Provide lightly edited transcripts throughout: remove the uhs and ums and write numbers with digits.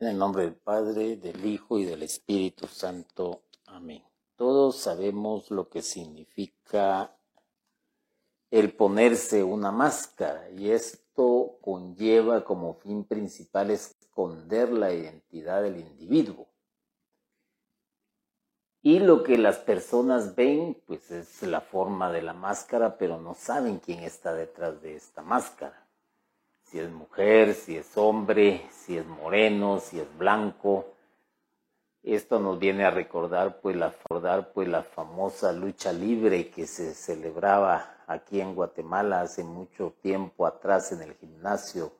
En el nombre del Padre, del Hijo y del Espíritu Santo. Amén. Todos sabemos lo que significa el ponerse una máscara, y esto conlleva como fin principal esconder la identidad del individuo. Y lo que las personas ven, pues es la forma de la máscara, pero no saben quién está detrás de esta máscara. Si es mujer, si es hombre, si es moreno, si es blanco. Esto nos viene a recordar pues la famosa lucha libre que se celebraba aquí en Guatemala hace mucho tiempo atrás en el gimnasio,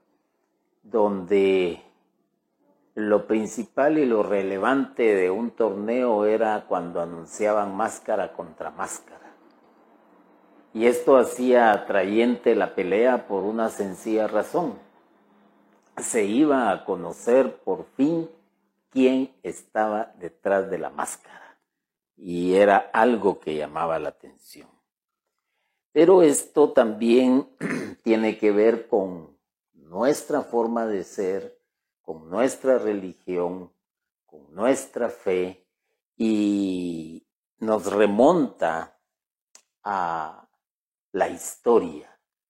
donde lo principal y lo relevante de un torneo era cuando anunciaban máscara contra máscara. Y esto hacía atrayente la pelea por una sencilla razón. Se iba a conocer por fin quién estaba detrás de la máscara. Y era algo que llamaba la atención. Pero esto también tiene que ver con nuestra forma de ser, con nuestra religión, con nuestra fe, y nos remonta a la historia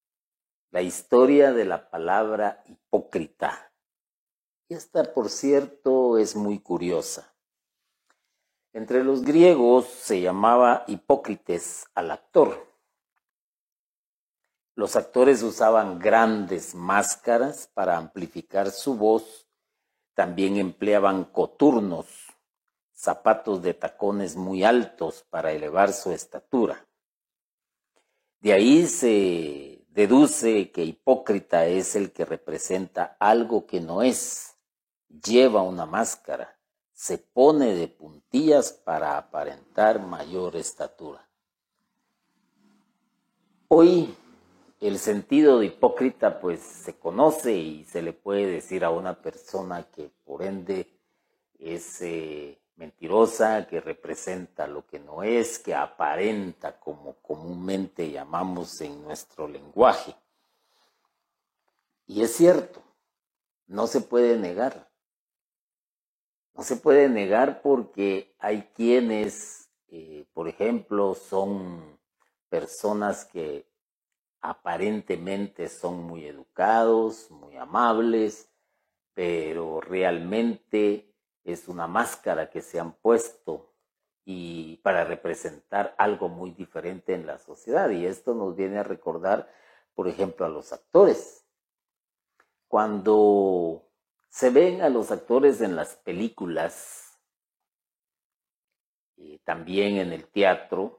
de la palabra hipócrita. Y esta, por cierto, es muy curiosa. Entre los griegos se llamaba Hipócrates al actor. Los actores usaban grandes máscaras para amplificar su voz. También empleaban coturnos, zapatos de tacones muy altos para elevar su estatura. De ahí se deduce que hipócrita es el que representa algo que no es, lleva una máscara, se pone de puntillas para aparentar mayor estatura. Hoy el sentido de hipócrita pues se conoce y se le puede decir a una persona que por ende es mentirosa, que representa lo que no es, que aparenta, como comúnmente llamamos en nuestro lenguaje. Y es cierto, no se puede negar. No se puede negar porque hay quienes, por ejemplo, son personas que aparentemente son muy educados, muy amables, pero realmente es una máscara que se han puesto y para representar algo muy diferente en la sociedad. Y esto nos viene a recordar, por ejemplo, a los actores. Cuando se ven a los actores en las películas, también en el teatro,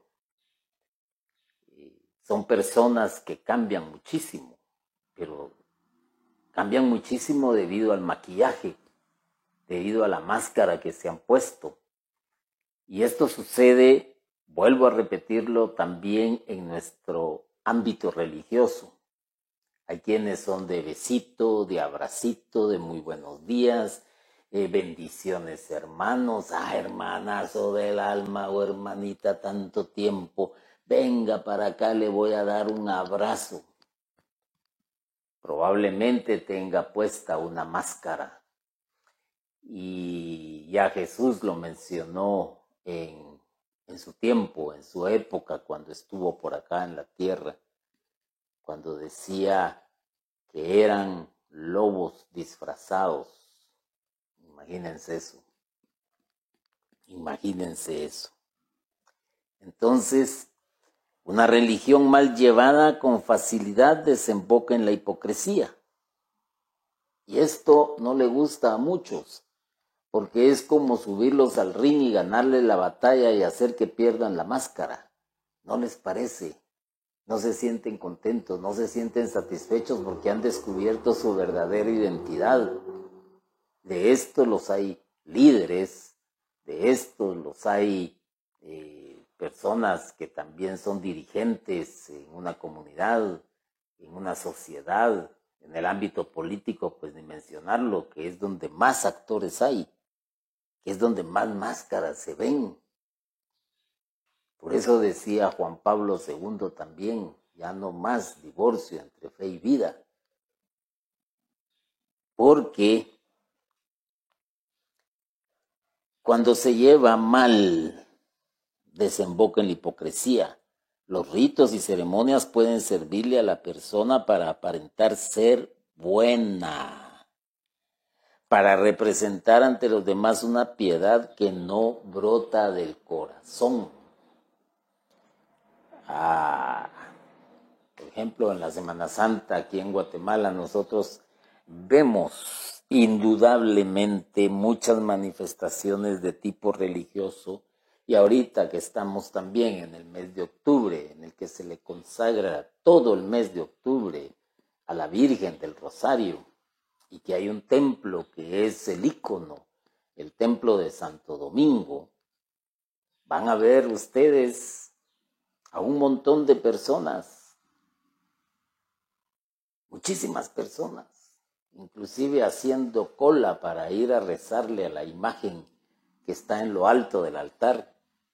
son personas que cambian muchísimo, pero cambian muchísimo debido al maquillaje, debido a la máscara que se han puesto. Y esto sucede, vuelvo a repetirlo, también en nuestro ámbito religioso. Hay quienes son de besito, de abracito, de muy buenos días, bendiciones hermanos, hermanazo del alma o hermanita, tanto tiempo, venga para acá, le voy a dar un abrazo. Probablemente tenga puesta una máscara. Y ya Jesús lo mencionó en su tiempo, en su época, cuando estuvo por acá en la tierra, cuando decía que eran lobos disfrazados. Imagínense eso. Imagínense eso. Entonces, una religión mal llevada con facilidad desemboca en la hipocresía. Y esto no le gusta a muchos, porque es como subirlos al ring y ganarles la batalla y hacer que pierdan la máscara. ¿No les parece? No se sienten contentos, no se sienten satisfechos porque han descubierto su verdadera identidad. De esto los hay líderes, de estos los hay personas que también son dirigentes en una comunidad, en una sociedad, en el ámbito político, pues ni mencionarlo, que es donde más actores hay, que es donde más máscaras se ven. Por eso decía Juan Pablo II también, ya no más divorcio entre fe y vida, porque Cuando se lleva mal, desemboca en la hipocresía. Los ritos y ceremonias pueden servirle a la persona para aparentar ser buena, para representar ante los demás una piedad que no brota del corazón. Por ejemplo, en la Semana Santa aquí en Guatemala nosotros vemos indudablemente muchas manifestaciones de tipo religioso, y ahorita que estamos también en el mes de octubre, en el que se le consagra todo el mes de octubre a la Virgen del Rosario, y que hay un templo que es el ícono, el templo de Santo Domingo, van a ver ustedes a un montón de personas, muchísimas personas, inclusive haciendo cola para ir a rezarle a la imagen que está en lo alto del altar.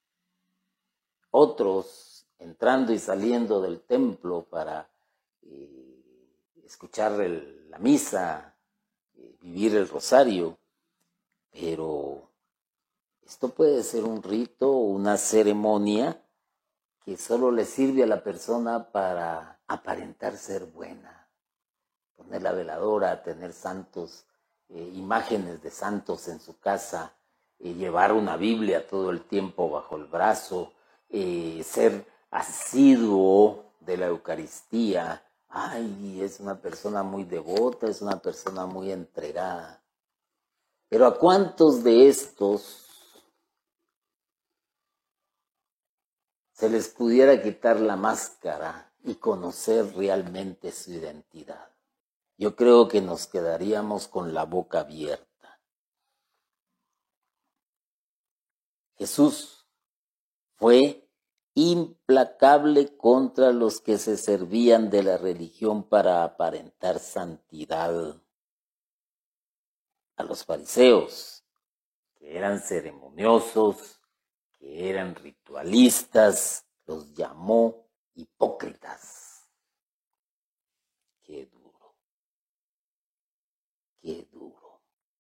Otros entrando y saliendo del templo para escuchar la misa, vivir el rosario. Pero esto puede ser un rito o una ceremonia que solo le sirve a la persona para aparentar ser buena, poner la veladora, tener santos, imágenes de santos en su casa, llevar una Biblia todo el tiempo bajo el brazo, ser asiduo de la Eucaristía. Ay, es una persona muy devota, es una persona muy entregada. Pero ¿a cuántos de estos se les pudiera quitar la máscara y conocer realmente su identidad? Yo creo que nos quedaríamos con la boca abierta. Jesús fue implacable contra los que se servían de la religión para aparentar santidad. A los fariseos, que eran ceremoniosos, que eran ritualistas, los llamó hipócritas. Qué duro, qué duro.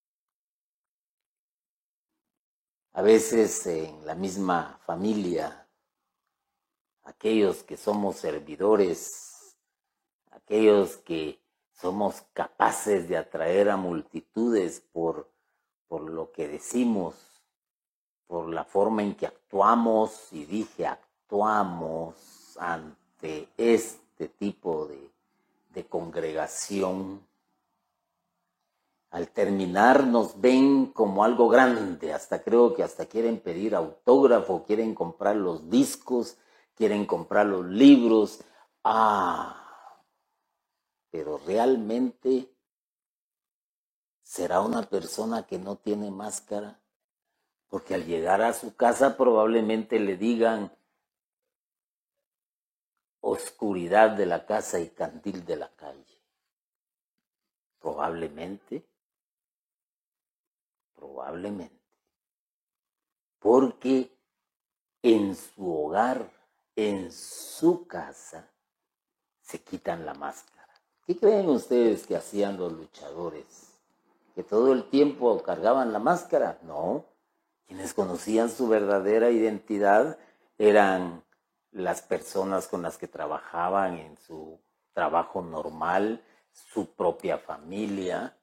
A veces en la misma familia, aquellos que somos servidores, aquellos que somos capaces de atraer a multitudes por lo que decimos, por la forma en que actuamos, y dije actuamos ante este tipo de congregación. Al terminar nos ven como algo grande, creo que hasta quieren pedir autógrafo, quieren comprar los discos, quieren comprar los libros. Pero realmente será una persona que no tiene máscara, porque al llegar a su casa probablemente le digan oscuridad de la casa y candil de la calle. Probablemente. Porque en su hogar, en su casa, se quitan la máscara. ¿Qué creen ustedes que hacían los luchadores? ¿Que todo el tiempo cargaban la máscara? No. Quienes conocían su verdadera identidad eran las personas con las que trabajaban en su trabajo normal, su propia familia.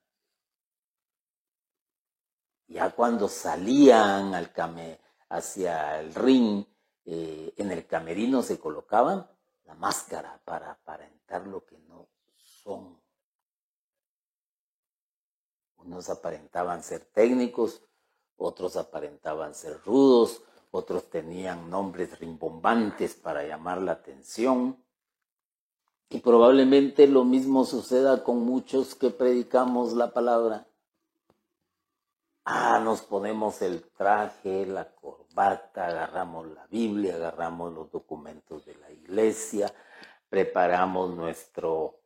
Ya cuando salían hacia el ring, en el camerino se colocaban la máscara para aparentar lo que no son. Unos aparentaban ser técnicos, otros aparentaban ser rudos, otros tenían nombres rimbombantes para llamar la atención. Y probablemente lo mismo suceda con muchos que predicamos la palabra. Nos ponemos el traje, la corbata, agarramos la Biblia, agarramos los documentos de la iglesia, preparamos nuestro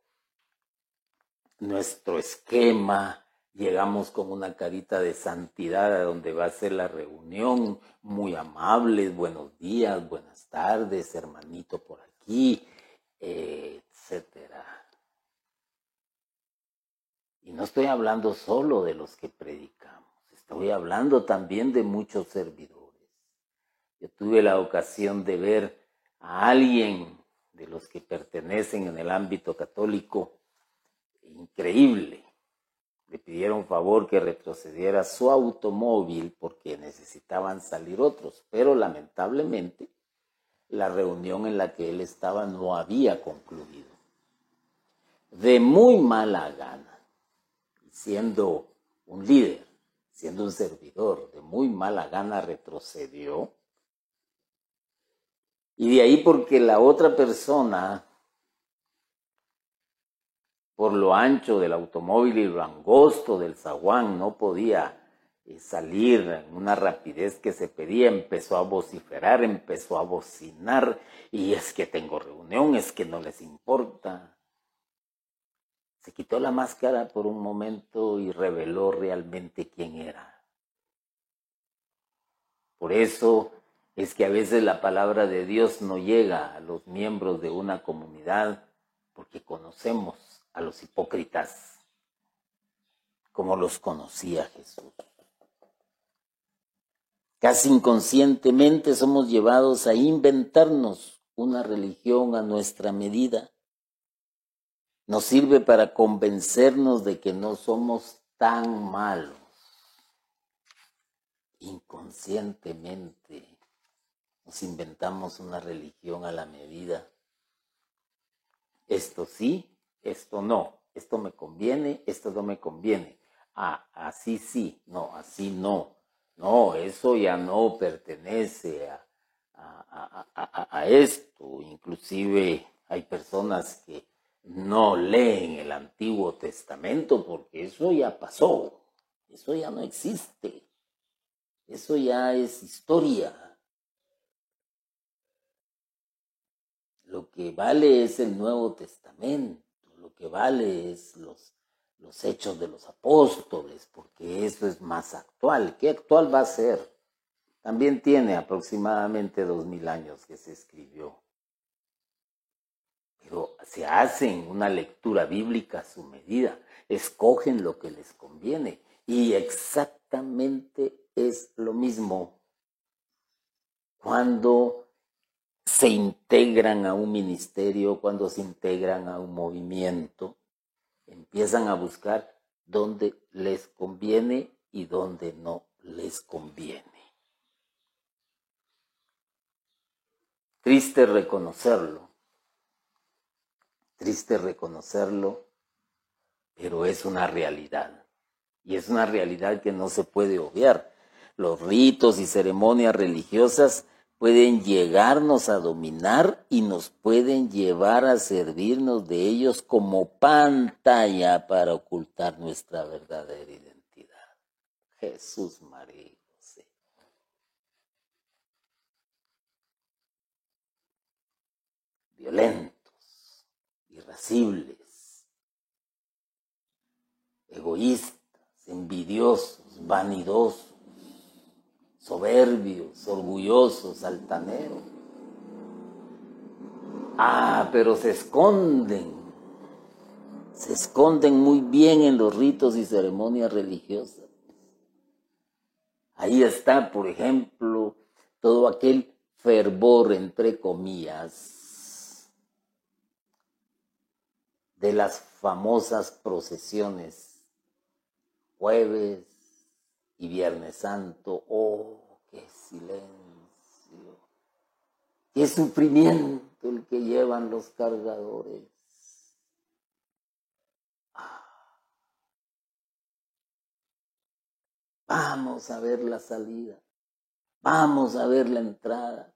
esquema, llegamos con una carita de santidad a donde va a ser la reunión, muy amables, buenos días, buenas tardes, hermanito por aquí, etcétera. Y no estoy hablando solo de los que predicamos, Estoy hablando también de muchos servidores. Yo tuve la ocasión de ver a alguien de los que pertenecen en el ámbito católico, increíble. Le pidieron favor que retrocediera su automóvil porque necesitaban salir otros, pero lamentablemente la reunión en la que él estaba no había concluido. De muy mala gana, siendo un líder, siendo un servidor, de muy mala gana retrocedió. Y de ahí porque la otra persona, por lo ancho del automóvil y lo angosto del zaguán, no podía salir en una rapidez que se pedía, empezó a vociferar, empezó a bocinar, y es que tengo reunión, es que no les importa. Se quitó la máscara por un momento y reveló realmente quién era. Por eso es que a veces la palabra de Dios no llega a los miembros de una comunidad, porque conocemos a los hipócritas como los conocía Jesús. Casi inconscientemente somos llevados a inventarnos una religión a nuestra medida. Nos sirve para convencernos de que no somos tan malos. Inconscientemente nos inventamos una religión a la medida. Esto sí, esto no. Esto me conviene, esto no me conviene. Ah, así sí, no, así no. No, eso ya no pertenece a esto. Inclusive hay personas que no leen el Antiguo Testamento porque eso ya pasó. Eso ya no existe. Eso ya es historia. Lo que vale es el Nuevo Testamento. Lo que vale es los hechos de los apóstoles, porque eso es más actual. ¿Qué actual va a ser? También tiene aproximadamente 2000 años que se escribió. Pero se hacen una lectura bíblica a su medida, escogen lo que les conviene y exactamente es lo mismo cuando se integran a un ministerio, cuando se integran a un movimiento. Empiezan a buscar dónde les conviene y dónde no les conviene. Triste reconocerlo, pero es una realidad. Y es una realidad que no se puede obviar. Los ritos y ceremonias religiosas pueden llegarnos a dominar y nos pueden llevar a servirnos de ellos como pantalla para ocultar nuestra verdadera identidad. Jesús, María y José. Violentos, irascibles, egoístas, envidiosos, vanidosos, soberbios, orgullosos, altaneros. Pero se esconden muy bien en los ritos y ceremonias religiosas. Ahí está, por ejemplo, todo aquel fervor, entre comillas, de las famosas procesiones jueves y Viernes Santo. ¡Oh, qué silencio! ¡Qué sufrimiento el que llevan los cargadores! Vamos a ver la salida, vamos a ver la entrada,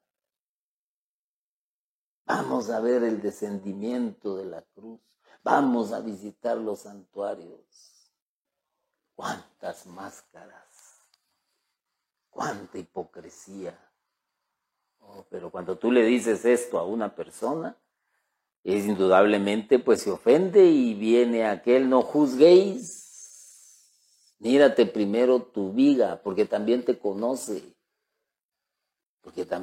vamos a ver el descendimiento de la cruz, vamos a visitar los santuarios. ¡Cuántas máscaras! ¡Cuánta hipocresía! Pero cuando tú le dices esto a una persona, es indudablemente pues se ofende y viene aquel: no juzguéis, mírate primero tu viga, porque también te conoce,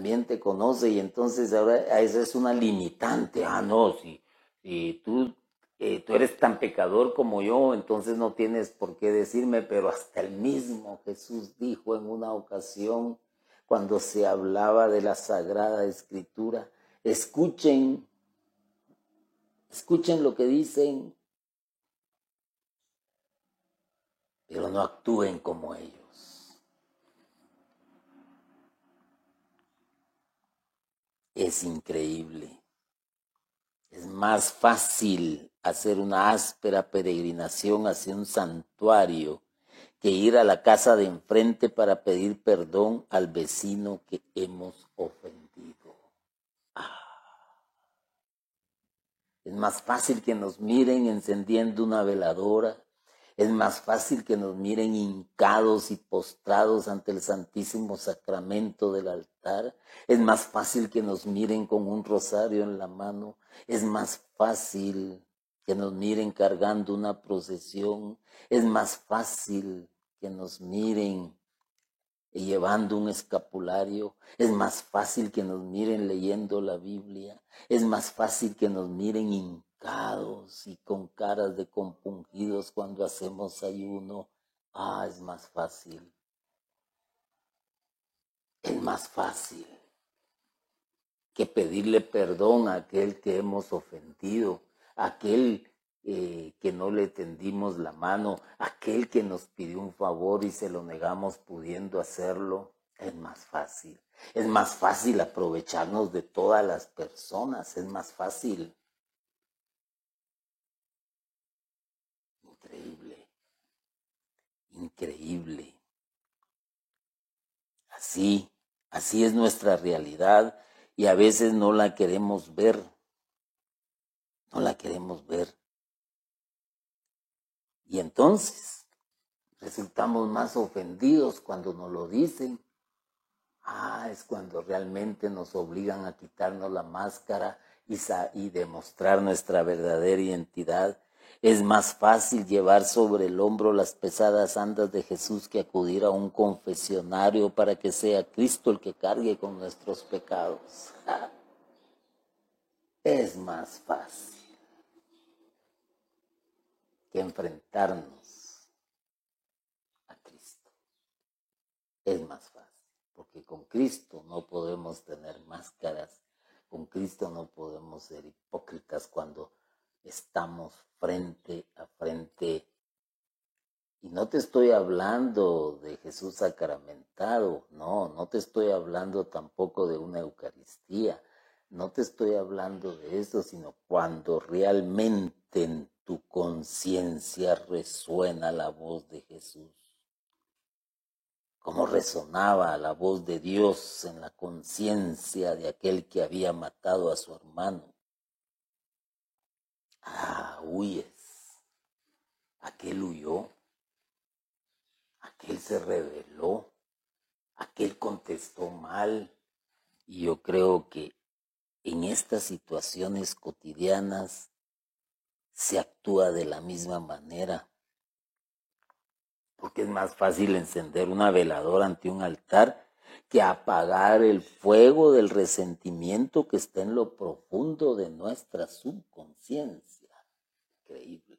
y entonces ahora esa es una limitante. No, si tú tú eres tan pecador como yo, entonces no tienes por qué decirme, pero hasta el mismo Jesús dijo en una ocasión, cuando se hablaba de la Sagrada Escritura, escuchen lo que dicen, pero no actúen como ellos. Es increíble. Es más fácil hacer una áspera peregrinación hacia un santuario que ir a la casa de enfrente para pedir perdón al vecino que hemos ofendido. Es más fácil que nos miren encendiendo una veladora. Es más fácil que nos miren hincados y postrados ante el Santísimo Sacramento del altar. Es más fácil que nos miren con un rosario en la mano. Es más fácil que nos miren cargando una procesión. Es más fácil que nos miren llevando un escapulario. Es más fácil que nos miren leyendo la Biblia. Es más fácil que nos miren hincados y con caras de compungidos cuando hacemos ayuno. Es más fácil. Es más fácil que pedirle perdón a aquel que hemos ofendido, a aquel que no le tendimos la mano, aquel que nos pidió un favor y se lo negamos pudiendo hacerlo. Es más fácil. Es más fácil aprovecharnos de todas las personas. Es más fácil. Increíble. Increíble. Así es nuestra realidad y a veces no la queremos ver. No la queremos ver. Y entonces resultamos más ofendidos cuando nos lo dicen. Es cuando realmente nos obligan a quitarnos la máscara y demostrar nuestra verdadera identidad. Es más fácil llevar sobre el hombro las pesadas andas de Jesús que acudir a un confesionario para que sea Cristo el que cargue con nuestros pecados. Es más fácil que enfrentarnos a Cristo. Es más fácil. Porque con Cristo no podemos tener máscaras, con Cristo no podemos ser hipócritas cuando estamos frente a frente. Y no te estoy hablando de Jesús sacramentado, no te estoy hablando tampoco de una Eucaristía, no te estoy hablando de eso, sino cuando realmente en tu conciencia resuena la voz de Jesús. Como resonaba la voz de Dios en la conciencia de aquel que había matado a su hermano. Huyes. Aquel huyó. Aquel se rebeló. Aquel contestó mal. Y yo creo que en estas situaciones cotidianas se actúa de la misma manera. Porque es más fácil encender una veladora ante un altar que apagar el fuego del resentimiento que está en lo profundo de nuestra subconsciencia. Increíble.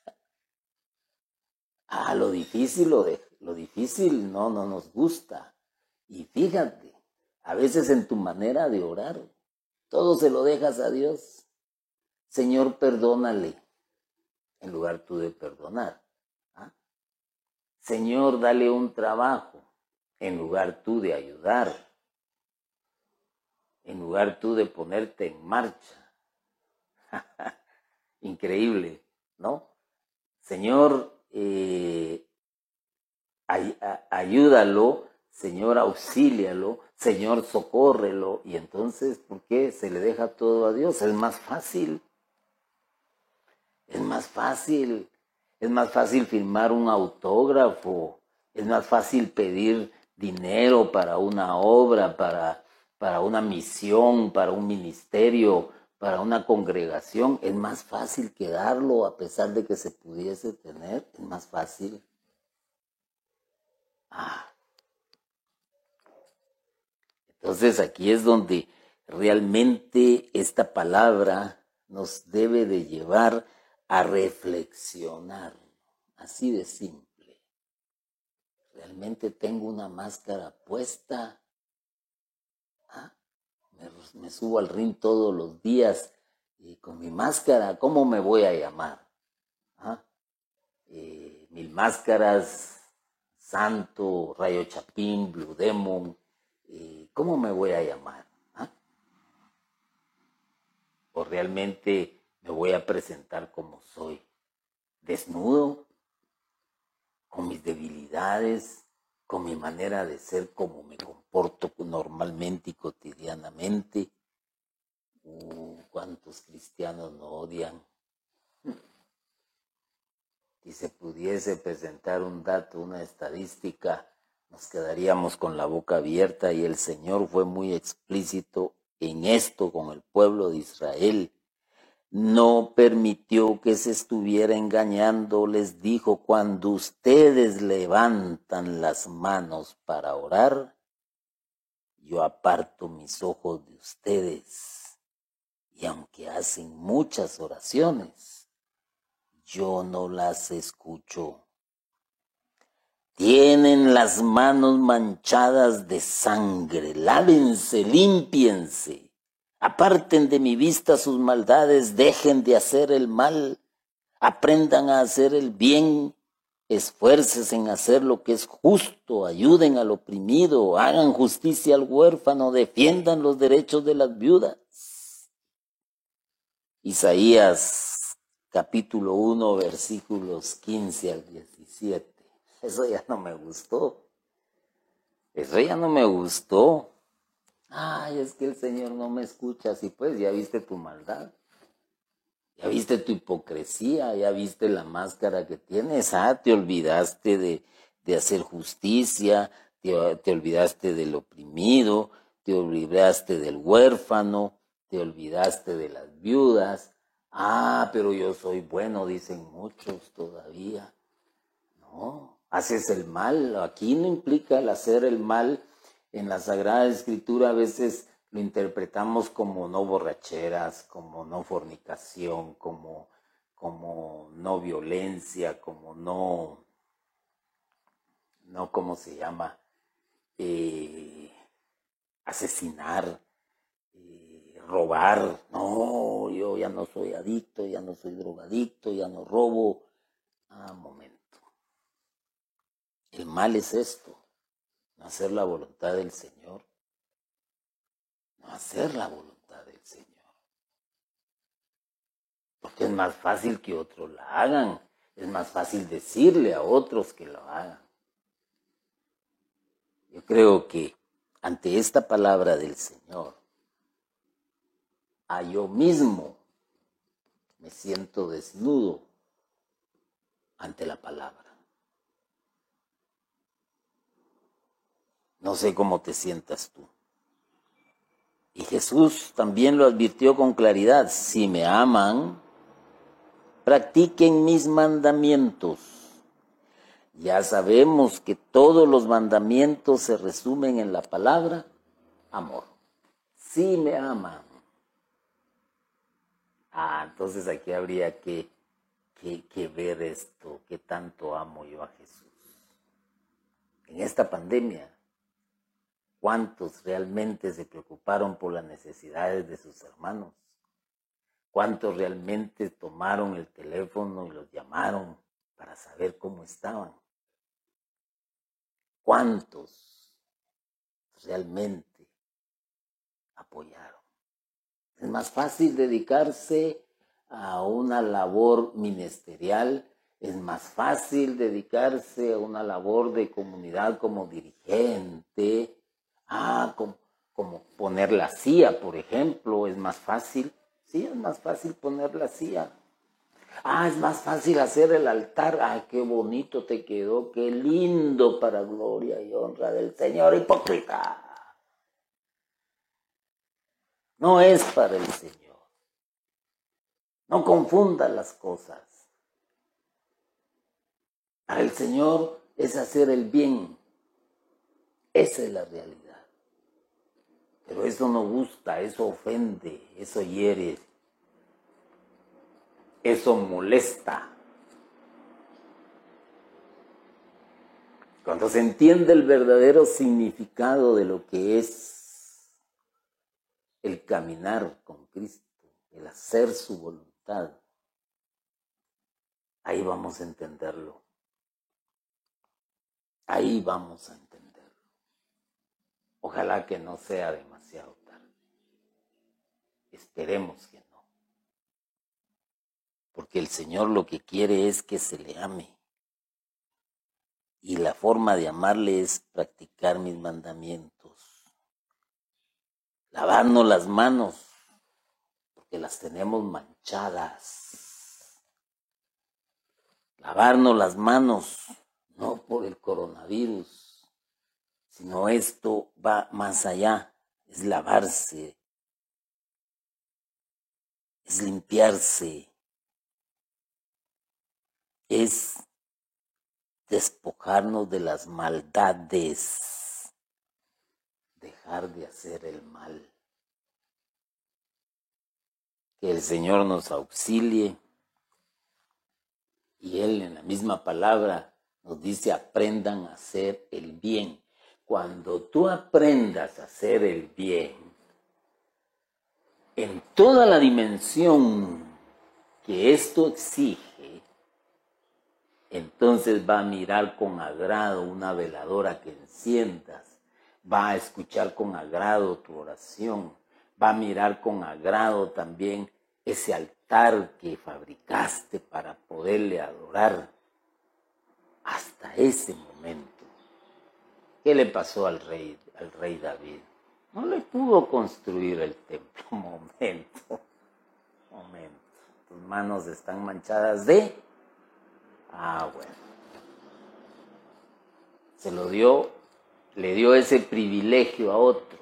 Lo difícil no nos gusta. Y fíjate, a veces en tu manera de orar, todo se lo dejas a Dios. Señor, perdónale, en lugar tú de perdonar. Señor, dale un trabajo, en lugar tú de ayudar, en lugar tú de ponerte en marcha. Increíble, ¿no? Señor, ayúdalo, Señor, auxílialo, Señor, socórrelo. Y entonces, ¿por qué se le deja todo a Dios? Es más fácil. Es más fácil. Es más fácil firmar un autógrafo. Es más fácil pedir dinero para una obra, para una misión, para un ministerio, para una congregación. Es más fácil que darlo a pesar de que se pudiese tener. Es más fácil. Entonces aquí es donde realmente esta palabra nos debe de llevar a reflexionar, así de simple. ¿Realmente tengo una máscara puesta? Me subo al ring todos los días y con mi máscara, ¿cómo me voy a llamar? Mil Máscaras, Santo, Rayo Chapín, Blue Demon, ¿cómo me voy a llamar? ¿O realmente me voy a presentar como soy? Desnudo, con mis debilidades, con mi manera de ser, como me comporto normalmente y cotidianamente. ¿Cuántos cristianos no odian? Si se pudiese presentar un dato, una estadística, nos quedaríamos con la boca abierta, y el Señor fue muy explícito en esto con el pueblo de Israel. No permitió que se estuviera engañando. Les dijo: cuando ustedes levantan las manos para orar, yo aparto mis ojos de ustedes. Y aunque hacen muchas oraciones, yo no las escucho. Tienen las manos manchadas de sangre. Lávense, límpiense. Aparten de mi vista sus maldades, dejen de hacer el mal, aprendan a hacer el bien, esfuércense en hacer lo que es justo, ayuden al oprimido, hagan justicia al huérfano, defiendan los derechos de las viudas. Isaías capítulo 1, versículos 15 al 17. Eso ya no me gustó. Eso ya no me gustó. Ay, es que el Señor no me escucha. Así pues, ya viste tu maldad. Ya viste tu hipocresía. Ya viste la máscara que tienes. Te olvidaste de hacer justicia. Te olvidaste del oprimido. Te olvidaste del huérfano. Te olvidaste de las viudas. Pero yo soy bueno, dicen muchos todavía. No, haces el mal. Aquí no implica el hacer el mal. En la Sagrada Escritura a veces lo interpretamos como no borracheras, como no fornicación, como no violencia, como no, ¿cómo se llama? Asesinar, robar. No, yo ya no soy adicto, ya no soy drogadicto, ya no robo. Momento. El mal es esto: no hacer la voluntad del Señor. No hacer la voluntad del Señor. Porque es más fácil que otros la hagan. Es más fácil decirle a otros que lo hagan. Yo creo que ante esta palabra del Señor, yo mismo me siento desnudo ante la palabra. No sé cómo te sientas tú. Y Jesús también lo advirtió con claridad: si me aman, practiquen mis mandamientos. Ya sabemos que todos los mandamientos se resumen en la palabra amor. Si me aman. Entonces aquí habría que ver esto: qué tanto amo yo a Jesús. En esta pandemia, ¿cuántos realmente se preocuparon por las necesidades de sus hermanos? ¿Cuántos realmente tomaron el teléfono y los llamaron para saber cómo estaban? ¿Cuántos realmente apoyaron? Es más fácil dedicarse a una labor ministerial, es más fácil dedicarse a una labor de comunidad como dirigente, como poner la silla, por ejemplo, es más fácil. Sí, es más fácil poner la silla. Es más fácil hacer el altar. Qué bonito te quedó, qué lindo, para gloria y honra del Señor. Hipócrita. No es para el Señor. No confunda las cosas. Para el Señor es hacer el bien. Esa es la realidad. Pero eso no gusta, eso ofende, eso hiere. Eso molesta. Cuando se entiende el verdadero significado de lo que es el caminar con Cristo, el hacer su voluntad, ahí vamos a entenderlo. Ahí vamos a entenderlo. Ojalá que no sea demasiado tarde. Esperemos que no. Porque el Señor lo que quiere es que se le ame. Y la forma de amarle es practicar mis mandamientos. Lavarnos las manos, porque las tenemos manchadas. Lavarnos las manos, no por el coronavirus, sino esto va más allá, es lavarse, es limpiarse, es despojarnos de las maldades, dejar de hacer el mal. Que el Señor nos auxilie y Él en la misma palabra nos dice aprendan a hacer el bien. Cuando tú aprendas a hacer el bien, en toda la dimensión que esto exige, entonces va a mirar con agrado una veladora que enciendas, va a escuchar con agrado tu oración, va a mirar con agrado también ese altar que fabricaste para poderle adorar. Hasta ese momento. ¿Qué le pasó al rey David? No le pudo construir el templo. Momento. Tus manos están manchadas de... bueno. Se lo dio, le dio ese privilegio a otro.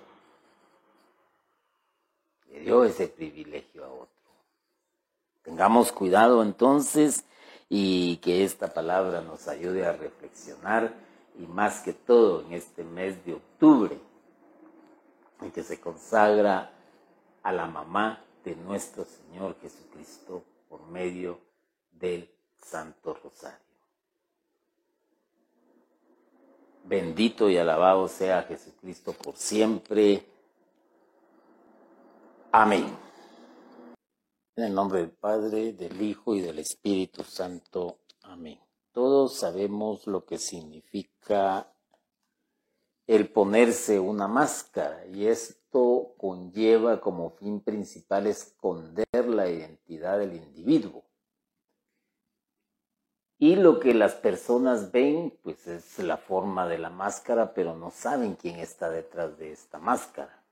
Le dio ese privilegio a otro. Tengamos cuidado entonces y que esta palabra nos ayude a reflexionar y más que todo en este mes de octubre, en que se consagra a la mamá de nuestro Señor Jesucristo por medio del Santo Rosario. Bendito y alabado sea Jesucristo por siempre. Amén. En el nombre del Padre, del Hijo y del Espíritu Santo. Amén. Todos sabemos lo que significa el ponerse una máscara y esto conlleva como fin principal esconder la identidad del individuo. Y lo que las personas ven, pues es la forma de la máscara, pero no saben quién está detrás de esta máscara.